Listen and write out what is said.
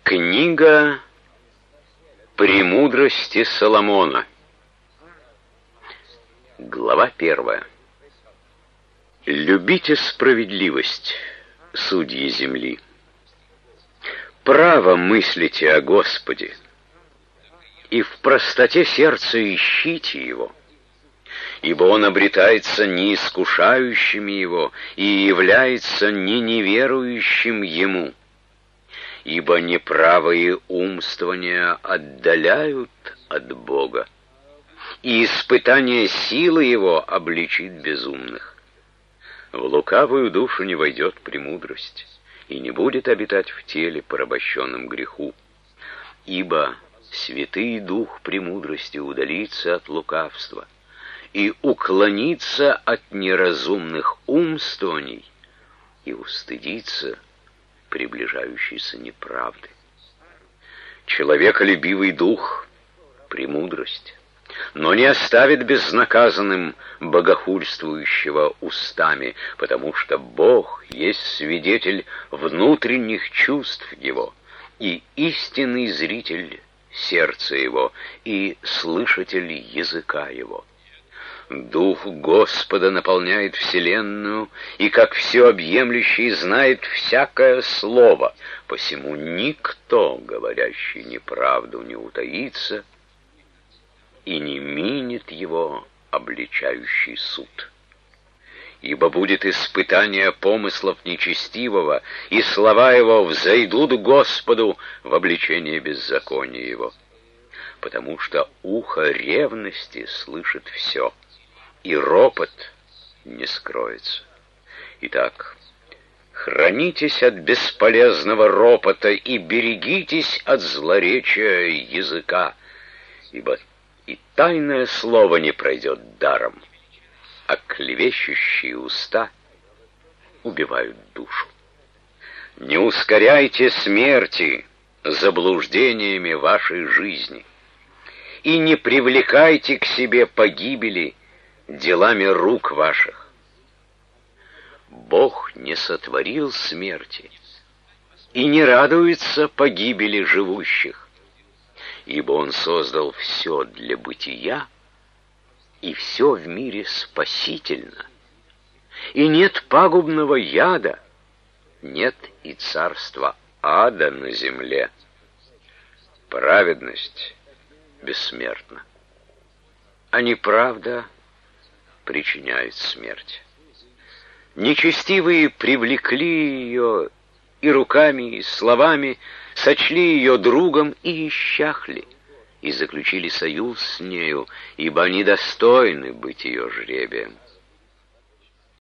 Книга «Премудрости Соломона». Глава 1. Любите справедливость, судьи земли. Право мыслите о Господе, и в простоте сердца ищите Его, ибо Он обретается не искушающими Его и является не неверующим Ему. Ибо неправые умствования отдаляют от Бога, и испытание силы Его обличит безумных. В лукавую душу не войдет премудрость, и не будет обитать в теле, порабощенном греху. Ибо святый дух премудрости удалится от лукавства и уклонится от неразумных умствований и устыдится приближающейся неправды. Человеколюбивый дух — премудрость, но не оставит безнаказанным богохульствующего устами, потому что Бог есть свидетель внутренних чувств его и истинный зритель сердца его и слышатель языка его. Дух Господа наполняет вселенную, и как всеобъемлющий знает всякое слово, посему никто, говорящий неправду, не утаится, и не минет его обличающий суд. Ибо будет испытание помыслов нечестивого, и слова его взойдут Господу в обличение беззакония его, потому что ухо ревности слышит все, и ропот не скроется. Итак, хранитесь от бесполезного ропота и берегитесь от злоречия языка, ибо и тайное слово не пройдет даром, а клевещущие уста убивают душу. Не ускоряйте смерти заблуждениями вашей жизни, и не привлекайте к себе погибели делами рук ваших. Бог не сотворил смерти и не радуется погибели живущих, ибо Он создал все для бытия, и все в мире спасительно, и нет пагубного яда, нет и царства ада на земле. Праведность бессмертна, а неправда причиняет смерть. Нечестивые привлекли ее и руками, и словами, сочли ее другом и исчахли, и заключили союз с нею, ибо они достойны быть ее жребием.